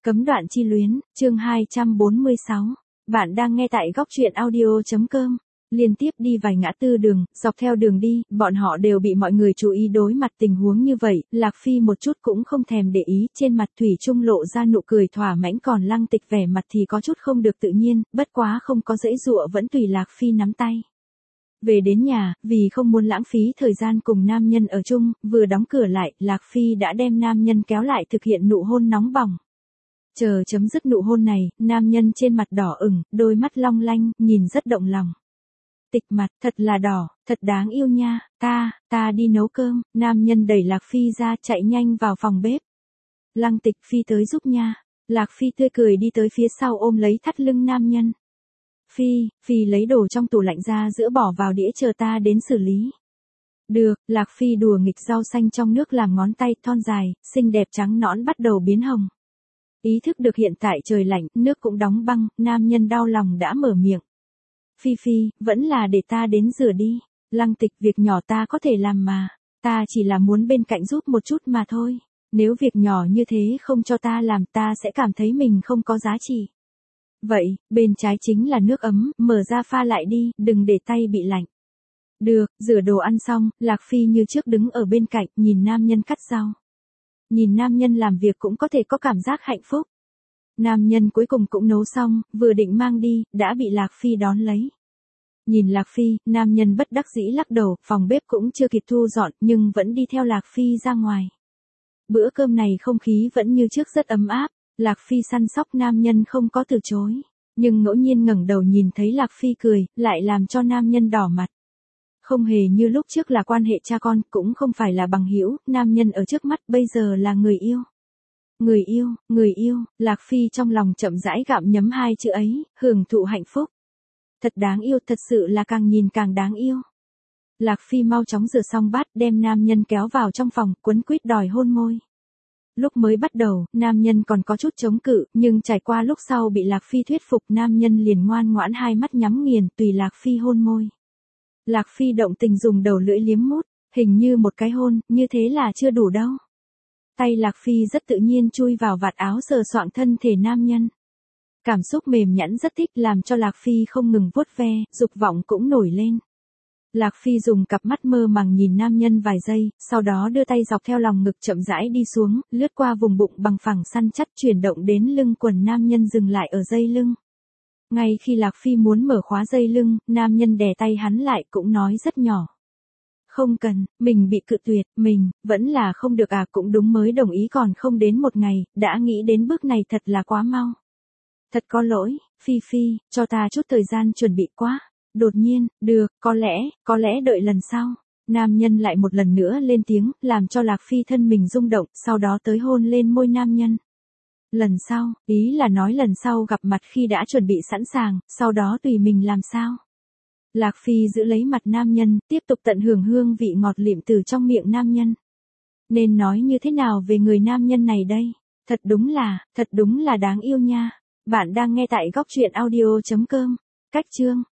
Cấm đoạn chi luyến, chương 246. Bạn đang nghe tại góc truyện audio.com. Liên tiếp đi vài ngã tư đường, dọc theo đường đi, bọn họ đều bị mọi người chú ý đối mặt tình huống như vậy, Lạc Phi một chút cũng không thèm để ý, trên mặt thủy chung lộ ra nụ cười thỏa mãn, còn Lăng Tịch vẻ mặt thì có chút không được tự nhiên, bất quá không có dễ dụa vẫn tùy Lạc Phi nắm tay. Về đến nhà, vì không muốn lãng phí thời gian cùng nam nhân ở chung, vừa đóng cửa lại, Lạc Phi đã đem nam nhân kéo lại thực hiện nụ hôn nóng bỏng. Chờ chấm dứt nụ hôn này, nam nhân trên mặt đỏ ửng, đôi mắt long lanh, nhìn rất động lòng. Tịch mặt, thật là đỏ, thật đáng yêu nha, ta đi nấu cơm, nam nhân đẩy Lạc Phi ra chạy nhanh vào phòng bếp. Lăng Tịch, Phi tới giúp nha. Lạc Phi tươi cười đi tới phía sau ôm lấy thắt lưng nam nhân. Phi lấy đồ trong tủ lạnh ra giữa bỏ vào đĩa chờ ta đến xử lý. Được, Lạc Phi đùa nghịch rau xanh trong nước làm ngón tay thon dài, xinh đẹp trắng nõn bắt đầu biến hồng. Ý thức được hiện tại trời lạnh, nước cũng đóng băng, nam nhân đau lòng đã mở miệng. Phi, vẫn là để ta đến rửa đi. Lăng Tịch, việc nhỏ ta có thể làm mà. Ta chỉ là muốn bên cạnh giúp một chút mà thôi. Nếu việc nhỏ như thế không cho ta làm ta sẽ cảm thấy mình không có giá trị. Vậy, bên trái chính là nước ấm, mở ra pha lại đi, đừng để tay bị lạnh. Được, rửa đồ ăn xong, Lạc Phi như trước đứng ở bên cạnh, nhìn nam nhân cắt rau. Nhìn nam nhân làm việc cũng có thể có cảm giác hạnh phúc. Nam nhân cuối cùng cũng nấu xong, vừa định mang đi, đã bị Lạc Phi đón lấy. Nhìn Lạc Phi, nam nhân bất đắc dĩ lắc đầu, phòng bếp cũng chưa kịp thu dọn, nhưng vẫn đi theo Lạc Phi ra ngoài. Bữa cơm này không khí vẫn như trước rất ấm áp, Lạc Phi săn sóc nam nhân không có từ chối. Nhưng ngẫu nhiên ngẩng đầu nhìn thấy Lạc Phi cười, lại làm cho nam nhân đỏ mặt. Không hề như lúc trước là quan hệ cha con, cũng không phải là bằng hữu, nam nhân ở trước mắt bây giờ là người yêu. Người yêu, Lạc Phi trong lòng chậm rãi gặm nhấm hai chữ ấy, hưởng thụ hạnh phúc. Thật đáng yêu, thật sự là càng nhìn càng đáng yêu. Lạc Phi mau chóng rửa xong bát, đem nam nhân kéo vào trong phòng, quấn quýt đòi hôn môi. Lúc mới bắt đầu, nam nhân còn có chút chống cự, nhưng trải qua lúc sau bị Lạc Phi thuyết phục, nam nhân liền ngoan ngoãn hai mắt nhắm nghiền, tùy Lạc Phi hôn môi. Lạc Phi động tình dùng đầu lưỡi liếm mút, hình như một cái hôn, như thế là chưa đủ đâu. Tay Lạc Phi rất tự nhiên chui vào vạt áo sờ soạng thân thể nam nhân. Cảm xúc mềm nhẵn rất thích làm cho Lạc Phi không ngừng vuốt ve, dục vọng cũng nổi lên. Lạc Phi dùng cặp mắt mơ màng nhìn nam nhân vài giây, sau đó đưa tay dọc theo lòng ngực chậm rãi đi xuống, lướt qua vùng bụng bằng phẳng săn chắc chuyển động đến lưng quần nam nhân dừng lại ở dây lưng. Ngay khi Lạc Phi muốn mở khóa dây lưng, nam nhân đè tay hắn lại cũng nói rất nhỏ. Không cần, mình bị cự tuyệt, mình, vẫn là không được à, cũng đúng, mới đồng ý còn không đến một ngày, đã nghĩ đến bước này thật là quá mau. Thật có lỗi, Phi, cho ta chút thời gian chuẩn bị quá. Đột nhiên, được, có lẽ đợi lần sau. Nam nhân lại một lần nữa lên tiếng, làm cho Lạc Phi thân mình rung động, sau đó tới hôn lên môi nam nhân. Lần sau, ý là nói lần sau gặp mặt khi đã chuẩn bị sẵn sàng, sau đó tùy mình làm sao. Lạc Phi giữ lấy mặt nam nhân, tiếp tục tận hưởng hương vị ngọt lịm từ trong miệng nam nhân. Nên nói như thế nào về người nam nhân này đây? Thật đúng là đáng yêu nha. Bạn đang nghe tại góc truyện audio.com. Cách chương